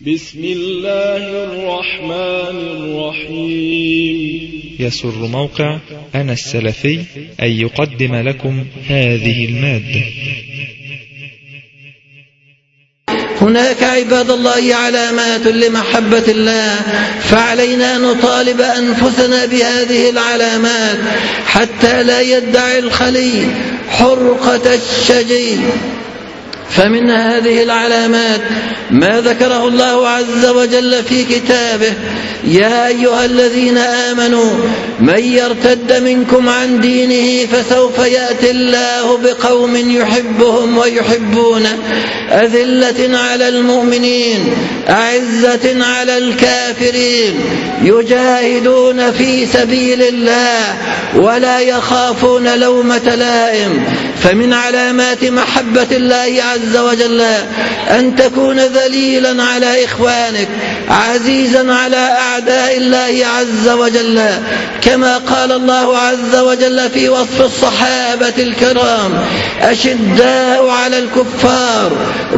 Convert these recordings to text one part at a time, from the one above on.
بسم الله الرحمن الرحيم. يسر موقع أنا السلفي أن يقدم لكم هذه المادة. هناك عباد الله علامات لمحبة الله، فعلينا أن نطالب أنفسنا بهذه العلامات حتى لا يدعي الخلي حرقة الشجي. فمن هذه العلامات ما ذكره الله عز وجل في كتابه: يا أيها الذين آمنوا من يرتد منكم عن دينه فسوف يأتي الله بقوم يحبهم ويحبونه أذلة على المؤمنين أعزة على الكافرين يجاهدون في سبيل الله ولا يخافون لومة لائم. فمن علامات محبة الله عز وجل أن تكون ذليلا على إخوانك عزيزا على أعداء الله عز وجل، كما قال الله عز وجل في وصف الصحابة الكرام: أشداء على الكفار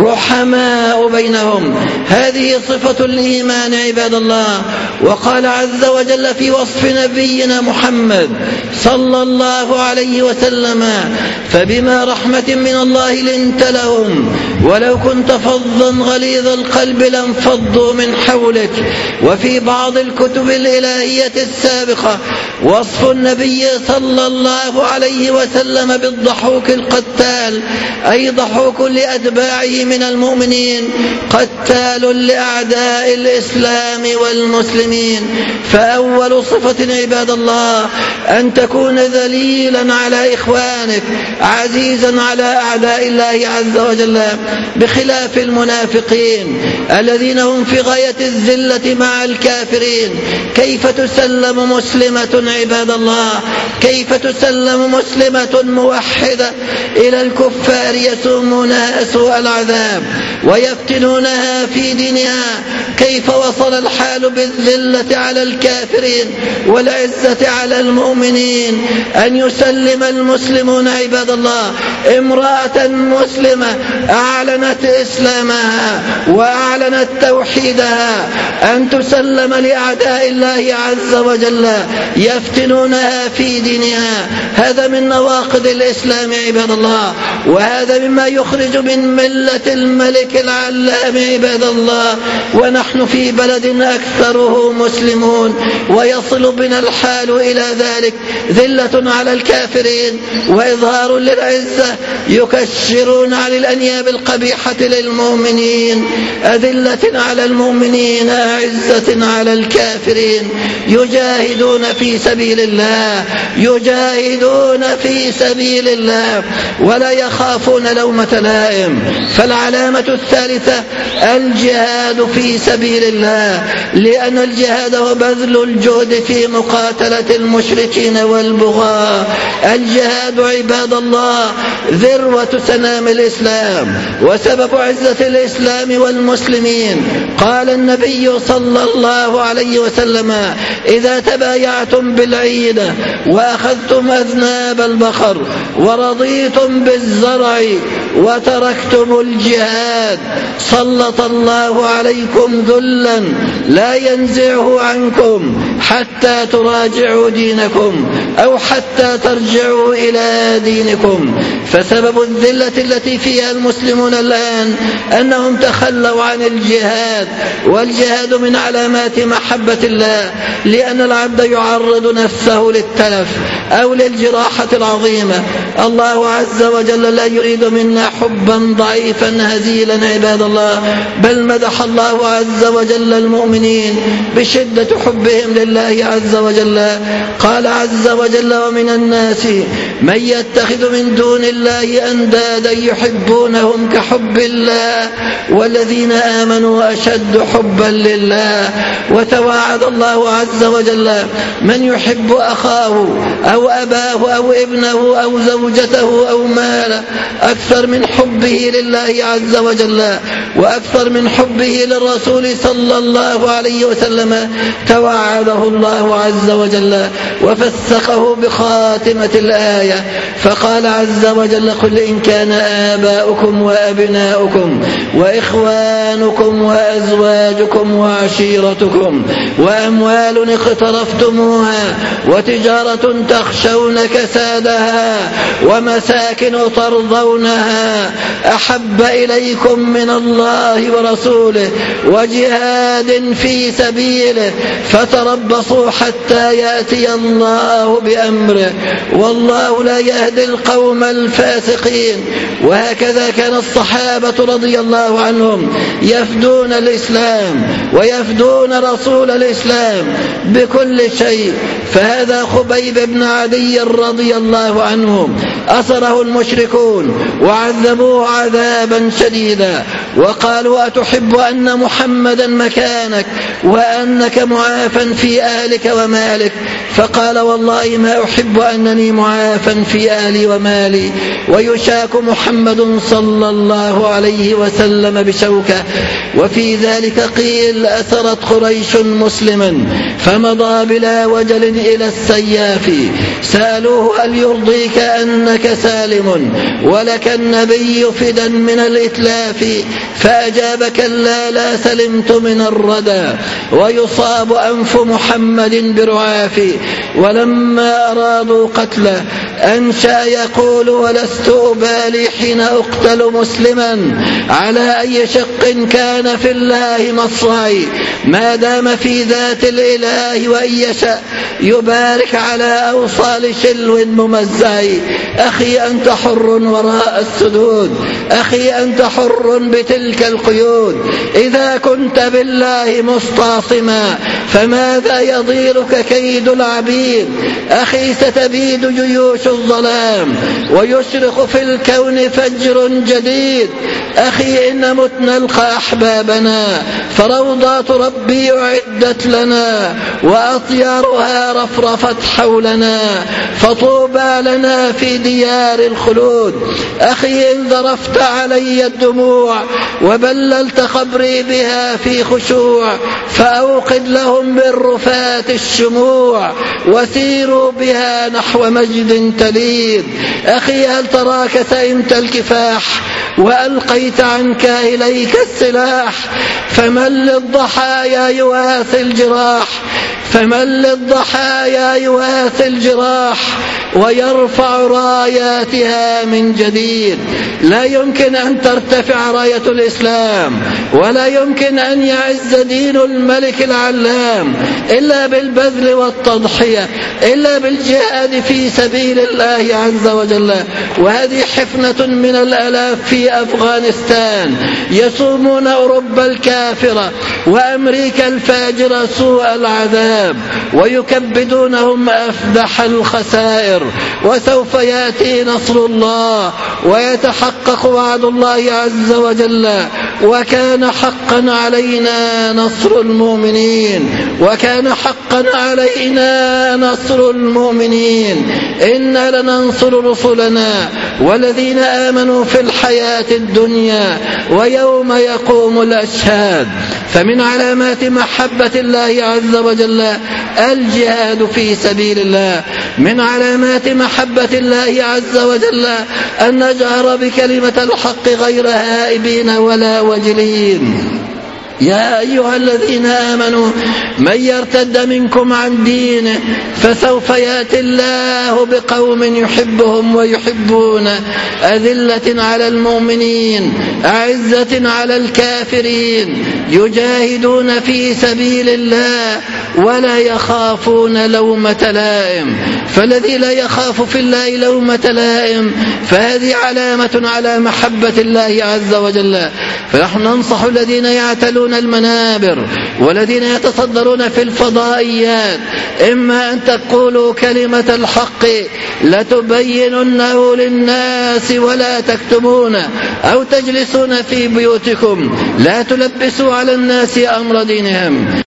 رحماء بينهم. هذه صفة الإيمان عباد الله. وقال عز وجل في وصف نبينا محمد صلى الله عليه وسلم: فبما رحمة من الله لنت لهم ولو كنت فظا غليظ القلب لانفضوا من حولك. وفي بعض الكتب الإلهية السابقة وصف النبي صلى الله عليه وسلم بالضحوك القتال، أي ضحوك لأتباعه من المؤمنين قتال لأعداء الإسلام والمسلمين. فأول صفة عباد الله أن تكون ذليلا على إخوانك عزيزا على أعداء الله عز وجل، بخلاف المنافقين الذين هم في غاية الذلة مع الكافرين. كيف تسلم مسلمة عباد الله، كيف تسلم مسلمة موحدة إلى الكفار يسومونها سوء العذاب ويفتنونها في دينها؟ كيف وصل الحال بالذلة على الكافرين والعزة على المؤمنين؟ أن يسلم المسلمون عباد الله امرأة مسلمة أعلنت إسلامها وأعلنت توحيدها أن تسلم لأعداء الله عز وجل يفتنونها في دينها. هذا من نواقض الإسلام عباد الله، وهذا مما يخرج من ملة الملك العلام عباد الله. ونحن في بلد أكثره مسلمون ويصل بنا الحال إلى ذلك: ذلة على الكافرين وإظهار للعزة، يكشرون عن الأنياب القبيحة للمؤمنين، أذلة على المؤمنين أعزة على الكافرين، يجاهدون في سبيل الله، يجاهدون في سبيل الله ولا يخافون لومة لائم. فالعلامة الثالثة الجهاد في سبيل الله، لأن الجهاد هو بذل الجهد في مقاتلة المشركين والبغاة. الجهاد عباد الله ذروة سنام الإسلام وسبب عزة الإسلام والمسلمين. قال النبي صلى الله عليه وسلم: إذا تبايعتم بالعينة وأخذتم أذناب البقر ورضيتم بالزرع وتركتم الجهاد سلط الله عليكم ذلا لا ينزعه عنكم حتى تراجعوا دينكم أو حتى ترجعوا إلى دينكم. فسبب الذلة التي فيها المسلمون الآن أنهم تخلوا عن الجهاد، والجهاد من علامات محبة الله، لأن العبد يعرض نفسه للتلف أو للجراحة العظيمة. الله عز وجل لا يريد منا حبا ضعيفا هزيلا عباد الله، بل مدح الله عز وجل المؤمنين بشدة حبهم لله عز وجل. قال عز وجل: ومن الناس من يتخذ من دون الله أندادا يحبونهم كحب الله والذين آمنوا أشد حبا لله. وتواعد الله عز وجل: من يحب أخاه أو أباه أو ابنه أو زوجته أو ماله أكثر من حبه لله عز وجل وأكثر من حبه للرسول صلى الله عليه وسلم توعده الله عز وجل وفسقه بخاتمة الآية فقال عز وجل قل إن كان آباؤكم وأبناؤكم وإخوانكم وأزواجكم وعشيرتكم وأموال اقترفتموها وتجارة تخشون كسادها ومساكن ترضونها أحب إليكم من الله ورسوله وجهاد في سبيله فتربصوا حتى يأتي الله بأمره والله لا يهدي القوم الفاسقين. وهكذا كان الصحابة رضي الله عنهم يفدون الإسلام ويفدون رسول الإسلام بكل شيء. فهذا خبيب بن عدي رضي الله عنه أسره المشركون وعذبوه عذابا شديدا وقالوا أتحب أن محمدا مكانك وأنك معافى في أهلك ومالك؟ فقال والله ما أحب أنني معافى في أهلي ومالي ويشاك محمد صلى الله عليه وسلم بشوكة. وفي ذلك قيل أسرت قريش مسلما فمضى بلا وجل إلى السياف سألوه هل يرضيك أنك سالم ولك النبي فدا من الإتلاف فأجاب كلا لا سلمت من الردى ويصاب أنف محمد برعاف. ولما أرادوا قتله أنشأ يقول ولست أبالي حين أقتل مسلما على أي شق كان في الله مصرعي ما دام في ذات الإله وإن يشاء يبارك على أوصال شلو ممزعي. أخي أنت حر وراء السدود أخي أنت حر بتلك القيود إذا كنت بالله مستعصما فماذا يضيرك كيد العبيد؟ أخي ستبيد جيوش الظلام ويشرق في الكون فجر جديد. أخي إن مت نلقى أحبابنا فروضات ربي أعدت لنا وأطيارها رفرفت حولنا فطوبى لنا في ديار الخلود. أخي إن ذرفت علي الدموع وبللت قبري بها في خشوع فأوقد لهم بالرفات الشموع وسيروا بها نحو مجد تليد. أخي هل تراك سئمت الكفاح وألقيت عنك إليك السلاح فمن للضحايا يواسي الجراح فمن للضحايا يواسي الجراح ويرفع راياتها من جديد. لا يمكن أن ترتفع راية الإسلام ولا يمكن أن يعز دين الملك العلام إلا بالبذل والتضحية إلا بالجهاد في سبيل الله عز وجل. وهذه حفنة من الآلاف في أفغانستان يصومون أوروبا الكافرة وأمريكا الفاجرة سوء العذاب ويكبدونهم أفدح الخسائر. وسوف يأتي نصر الله ويتحقق وعد الله عز وجل وكان حقا علينا نصر المؤمنين وكان حقا علينا نصر المؤمنين. إنا لننصر رسلنا والذين آمنوا في الحياة الدنيا ويوم يقوم الأشهاد. فمن علامات محبة الله عز وجل الجهاد في سبيل الله. من علامات محبة الله عز وجل أن نجهر بكلمة الحق غير هائبين ولا وجلين. يا أيها الذين آمنوا من يرتد منكم عن دينه فسوف يأتي الله بقوم يحبهم ويحبونه أذلة على المؤمنين أعزة على الكافرين يجاهدون في سبيل الله ولا يخافون لومة لائم. فالذي لا يخاف في الله لومة لائم فهذه علامة على محبة الله عز وجل. فنحن ننصح الذين يعتلون المنابر والذين يتصدرون في الفضائيات إما أن تقولوا كلمة الحق لتبيننه للناس ولا تكتمونه أو تجلسون في بيوتكم لا تلبسوا على الناس أمر دينهم.